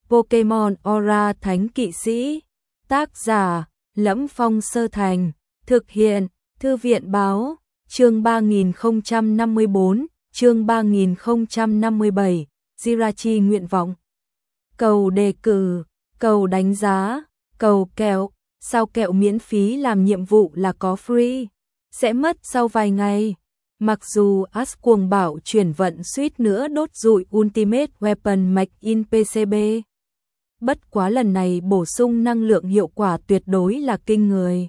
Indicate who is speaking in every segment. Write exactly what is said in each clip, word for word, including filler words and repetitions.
Speaker 1: Pokemon Aura Thánh Kỵ Sĩ. Tác giả: Lẫm Phong Sơ Thành. Thực hiện: Thư viện báo. Chương ba nghìn không trăm năm mươi bốn, chương ba nghìn không trăm năm mươi bảy, Jirachi nguyện vọng. Cầu đề cử, cầu đánh giá, cầu kẹo, sao kẹo miễn phí làm nhiệm vụ là có free, sẽ mất sau vài ngày. Mặc dù Ash cuồng bạo chuyển vận suýt nữa đốt rụi Ultimate Weapon Made in pê xê bê. Bất quá lần này bổ sung năng lượng hiệu quả tuyệt đối là kinh người.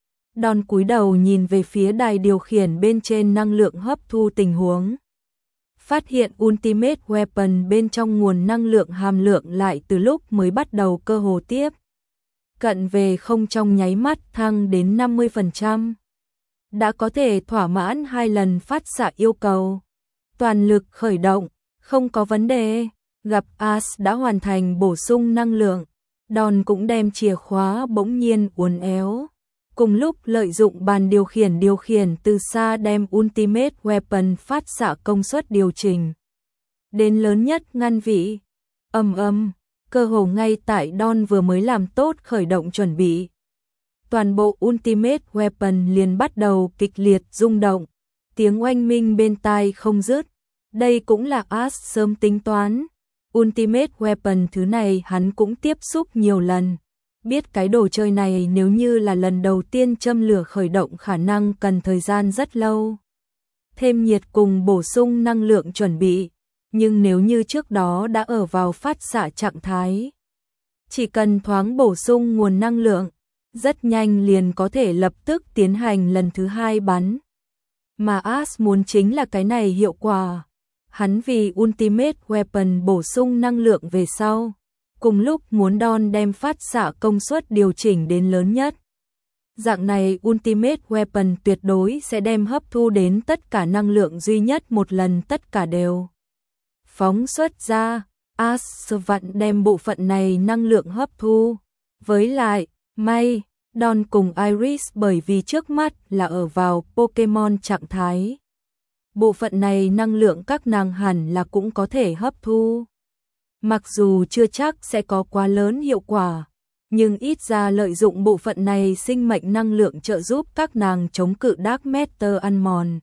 Speaker 1: Đòn cúi đầu nhìn về phía đài điều khiển bên trên năng lượng hấp thu tình huống. Phát hiện Ultimate Weapon bên trong nguồn năng lượng hàm lượng lại từ lúc mới bắt đầu cơ hồ tiếp cận về không trong nháy mắt thăng đến năm mươi phần trăm. Đã có thể thỏa mãn hai lần phát xạ yêu cầu. Toàn lực khởi động, không có vấn đề. Gặp Ash đã hoàn thành bổ sung năng lượng. Đòn cũng đem chìa khóa bỗng nhiên uốn éo. Cùng lúc lợi dụng bàn điều khiển điều khiển từ xa đem Ultimate Weapon phát xạ công suất điều chỉnh đến lớn nhất ngăn vị. Ầm ầm, cơ hồ ngay tại Đòn vừa mới làm tốt khởi động chuẩn bị, toàn bộ Ultimate Weapon liền bắt đầu kịch liệt rung động, tiếng oanh minh bên tai không dứt. Đây cũng là Ash sớm tính toán. Ultimate Weapon thứ này hắn cũng tiếp xúc nhiều lần. Biết cái đồ chơi này nếu như là lần đầu tiên châm lửa khởi động khả năng cần thời gian rất lâu. Thêm nhiệt cùng bổ sung năng lượng chuẩn bị. Nhưng nếu như trước đó đã ở vào phát xạ trạng thái, chỉ cần thoáng bổ sung nguồn năng lượng, rất nhanh liền có thể lập tức tiến hành lần thứ hai bắn. Mà Ash muốn chính là cái này hiệu quả. Hắn vì Ultimate Weapon bổ sung năng lượng về sau, cùng lúc muốn Đòn đem phát xạ công suất điều chỉnh đến lớn nhất. Dạng này Ultimate Weapon tuyệt đối sẽ đem hấp thu đến tất cả năng lượng duy nhất một lần, tất cả đều phóng xuất ra. Ash vặn đem bộ phận này năng lượng hấp thu. Với lại, may, Đòn cùng Iris bởi vì trước mắt là ở vào Pokemon trạng thái. Bộ phận này năng lượng các nàng hẳn là cũng có thể hấp thu. Mặc dù chưa chắc sẽ có quá lớn hiệu quả, nhưng ít ra lợi dụng bộ phận này sinh mệnh năng lượng trợ giúp các nàng chống cự Dark Matter ăn mòn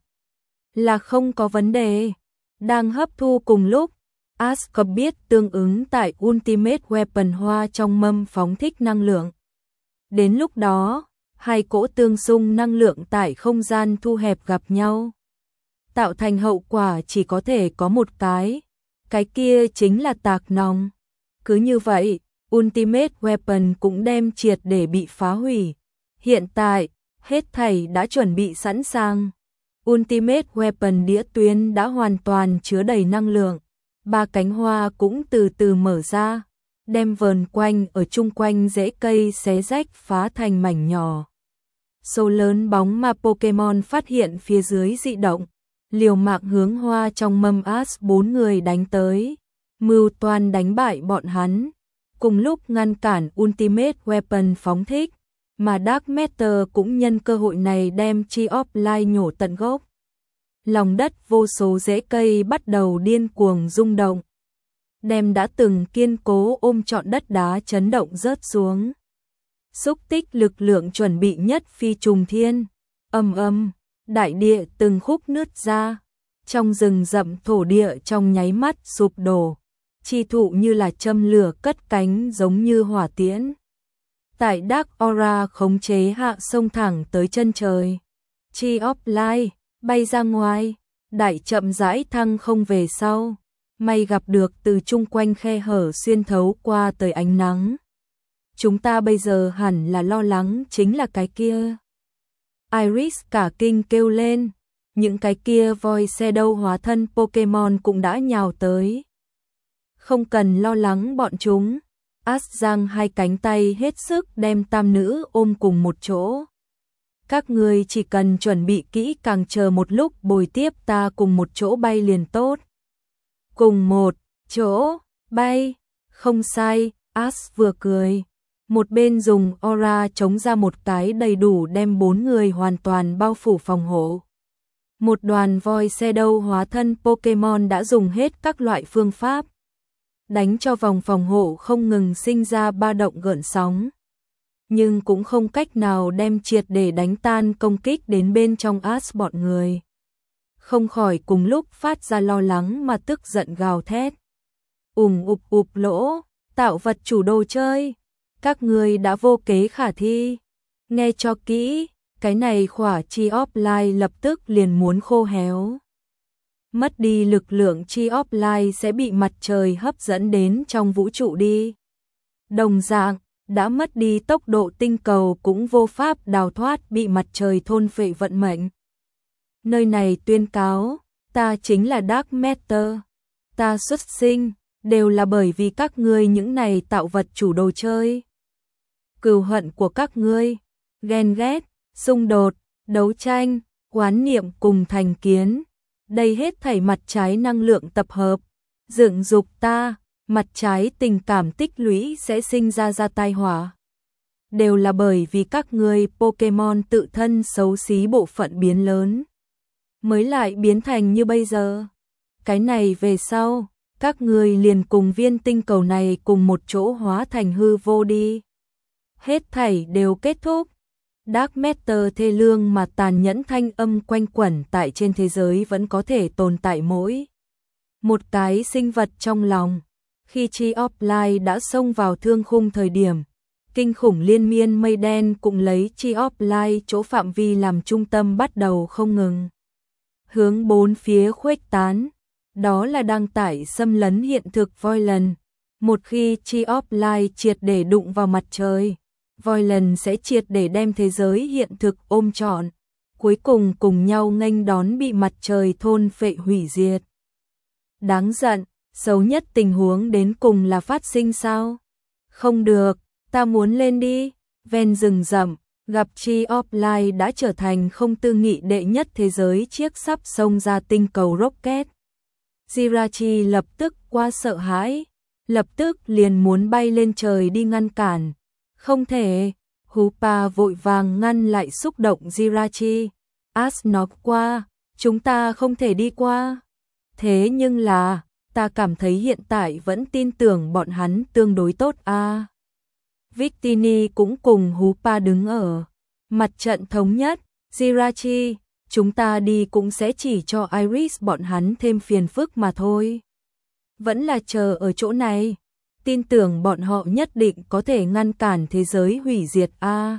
Speaker 1: là không có vấn đề. Đang hấp thu cùng lúc, Ash có biết tương ứng tại Ultimate Weapon hoa trong mâm phóng thích năng lượng. Đến lúc đó, hai cỗ tương xung năng lượng tại không gian thu hẹp gặp nhau, tạo thành hậu quả chỉ có thể có một cái. Cái kia chính là tạc nòng. Cứ như vậy, Ultimate Weapon cũng đem triệt để bị phá hủy. Hiện tại, hết thảy đã chuẩn bị sẵn sàng. Ultimate Weapon đĩa tuyến đã hoàn toàn chứa đầy năng lượng. Ba cánh hoa cũng từ từ mở ra, đem vờn quanh ở chung quanh rễ cây xé rách phá thành mảnh nhỏ. Số lớn bóng ma Pokemon phát hiện phía dưới dị động, liều mạng hướng hoa trong mâm Ash bốn người đánh tới, mưu toan đánh bại bọn hắn, cùng lúc ngăn cản Ultimate Weapon phóng thích, mà Dark Matter cũng nhân cơ hội này đem Tree of Life nhổ tận gốc. Lòng đất vô số rễ cây bắt đầu điên cuồng rung động, đem đã từng kiên cố ôm trọn đất đá chấn động rớt xuống. Xúc tích lực lượng chuẩn bị nhất phi trùng thiên, ầm ầm, đại địa từng khúc nứt ra, trong rừng rậm thổ địa trong nháy mắt sụp đổ, chi thụ như là châm lửa cất cánh giống như hỏa tiễn. Tại Dark Aura khống chế hạ sông thẳng tới chân trời, Tree of Life bay ra ngoài, đại chậm rãi thăng không về sau, may gặp được từ chung quanh khe hở xuyên thấu qua tới ánh nắng. Chúng ta bây giờ hẳn là lo lắng chính là cái kia. Iris cả kinh kêu lên, những cái kia voi shadow hóa thân Pokemon cũng đã nhào tới. Không cần lo lắng bọn chúng. Ash giang hai cánh tay hết sức đem tam nữ ôm cùng một chỗ. Các người chỉ cần chuẩn bị kỹ càng chờ một lúc bồi tiếp ta cùng một chỗ bay liền tốt. Cùng một chỗ bay, không sai, Ash vừa cười. Một bên dùng aura chống ra một cái đầy đủ đem bốn người hoàn toàn bao phủ phòng hộ. Một đoàn voi shadow hóa thân Pokemon đã dùng hết các loại phương pháp. đánh cho vòng phòng hộ không ngừng sinh ra ba động gợn sóng. Nhưng cũng không cách nào đem triệt để đánh tan công kích đến bên trong Ash bọn người. Không khỏi cùng lúc phát ra lo lắng mà tức giận gào thét. Ùm ụp ụp lỗ, tạo vật chủ đồ chơi, các người đã vô kế khả thi. Nghe cho kỹ, cái này khỏa chi offline lập tức liền muốn khô héo. Mất đi lực lượng chi offline sẽ bị mặt trời hấp dẫn đến trong vũ trụ đi. Đồng dạng, đã mất đi tốc độ tinh cầu cũng vô pháp đào thoát bị mặt trời thôn phệ vận mệnh. Nơi này tuyên cáo, ta chính là Dark Matter. Ta xuất sinh, đều là bởi vì các ngươi những này tạo vật chủ đồ chơi. Cừu hận của các ngươi, ghen ghét, xung đột, đấu tranh, oán niệm cùng thành kiến. Đây hết thảy mặt trái năng lượng tập hợp, dựng dục ta, mặt trái tình cảm tích lũy sẽ sinh ra ra tai họa. Đều là bởi vì các ngươi Pokemon tự thân xấu xí bộ phận biến lớn, mới lại biến thành như bây giờ. Cái này về sau, các ngươi liền cùng viên tinh cầu này cùng một chỗ hóa thành hư vô đi. Hết thảy đều kết thúc. Dark Matter thê lương mà tàn nhẫn thanh âm quanh quẩn tại trên thế giới vẫn có thể tồn tại mỗi một cái sinh vật trong lòng. Khi chi offline đã xông vào thương khung thời điểm, kinh khủng liên miên mây đen cũng lấy chi offline chỗ phạm vi làm trung tâm bắt đầu không ngừng hướng bốn phía khuếch tán. Đó là đang tải xâm lấn hiện thực Voidland. Một khi chi offline triệt để đụng vào mặt trời, Voidland sẽ triệt để đem thế giới hiện thực ôm trọn, cuối cùng cùng nhau nghênh đón bị mặt trời thôn phệ hủy diệt. Đáng giận, xấu nhất tình huống đến cùng là phát sinh sao? Không được, ta muốn lên đi. Ven rừng rậm, gặp chi offline đã trở thành không tư nghị đệ nhất thế giới chiếc sắp xông ra tinh cầu Rocket. Jirachi lập tức qua sợ hãi, lập tức liền muốn bay lên trời đi ngăn cản. Không thể, Hoopa vội vàng ngăn lại xúc động Jirachi. Ash nói qua, chúng ta không thể đi qua. Thế nhưng là, ta cảm thấy hiện tại vẫn tin tưởng bọn hắn tương đối tốt a. À. Victini cũng cùng Hoopa đứng ở mặt trận thống nhất. Jirachi, chúng ta đi cũng sẽ chỉ cho Iris bọn hắn thêm phiền phức mà thôi. Vẫn là chờ ở chỗ này. Tin tưởng bọn họ nhất định có thể ngăn cản thế giới hủy diệt a. À.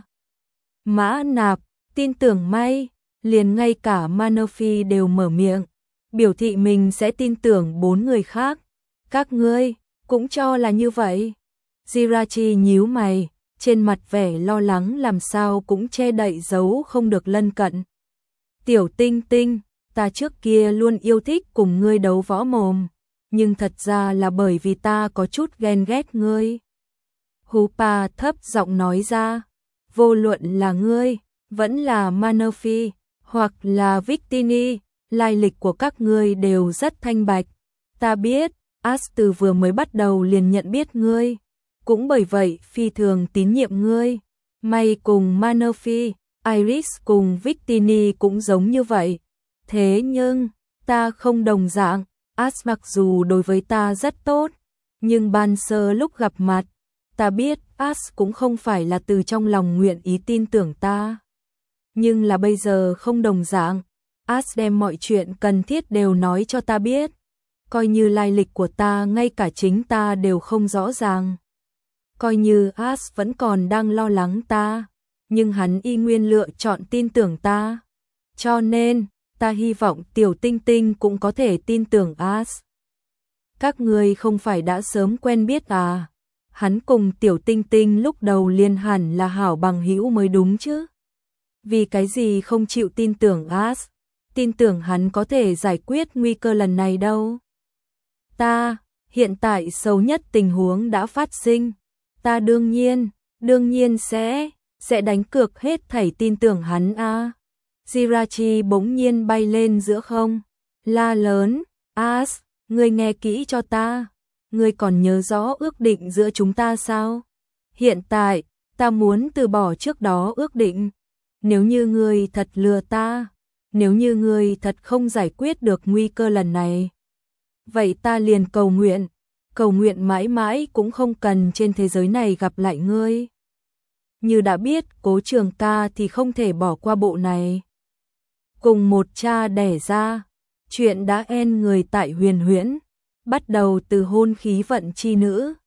Speaker 1: Mã Nạp, tin tưởng may, liền ngay cả Manofi đều mở miệng, biểu thị mình sẽ tin tưởng bốn người khác. Các ngươi cũng cho là như vậy. Jirachi nhíu mày, trên mặt vẻ lo lắng làm sao cũng che đậy giấu không được lân cận. Tiểu Tinh Tinh, ta trước kia luôn yêu thích cùng ngươi đấu võ mồm, nhưng thật ra là bởi vì ta có chút ghen ghét ngươi. Hoopa thấp giọng nói ra, vô luận là ngươi, vẫn là Manofi, hoặc là Victini, lai lịch của các ngươi đều rất thanh bạch. Ta biết, Ash từ vừa mới bắt đầu liền nhận biết ngươi, cũng bởi vậy phi thường tín nhiệm ngươi. May cùng Manofi, Iris cùng Victini cũng giống như vậy. Thế nhưng, ta không đồng dạng. Ash mặc dù đối với ta rất tốt, nhưng ban sơ lúc gặp mặt, ta biết Ash cũng không phải là từ trong lòng nguyện ý tin tưởng ta. Nhưng là bây giờ không đồng dạng, Ash đem mọi chuyện cần thiết đều nói cho ta biết, coi như lai lịch của ta ngay cả chính ta đều không rõ ràng. Coi như Ash vẫn còn đang lo lắng ta, nhưng hắn y nguyên lựa chọn tin tưởng ta. Cho nên, ta hy vọng Tiểu Tinh Tinh cũng có thể tin tưởng Ash. Các ngươi không phải đã sớm quen biết à? Hắn cùng Tiểu Tinh Tinh lúc đầu liền hẳn là hảo bằng hữu mới đúng chứ? Vì cái gì không chịu tin tưởng Ash? Tin tưởng hắn có thể giải quyết nguy cơ lần này đâu? Ta, hiện tại xấu nhất tình huống đã phát sinh. Ta đương nhiên, đương nhiên sẽ, sẽ đánh cược hết thảy tin tưởng hắn a. À. Jirachi bỗng nhiên bay lên giữa không, la lớn, Ash, ngươi nghe kỹ cho ta, ngươi còn nhớ rõ ước định giữa chúng ta sao? Hiện tại, ta muốn từ bỏ trước đó ước định. Nếu như ngươi thật lừa ta, nếu như ngươi thật không giải quyết được nguy cơ lần này, vậy ta liền cầu nguyện, cầu nguyện mãi mãi cũng không cần trên thế giới này gặp lại ngươi. Như đã biết Cố Trường Ca thì không thể bỏ qua bộ này. Cùng một cha đẻ ra, chuyện đã en người tại Huyền Huyễn, bắt đầu từ hôn khí vận chi nữ,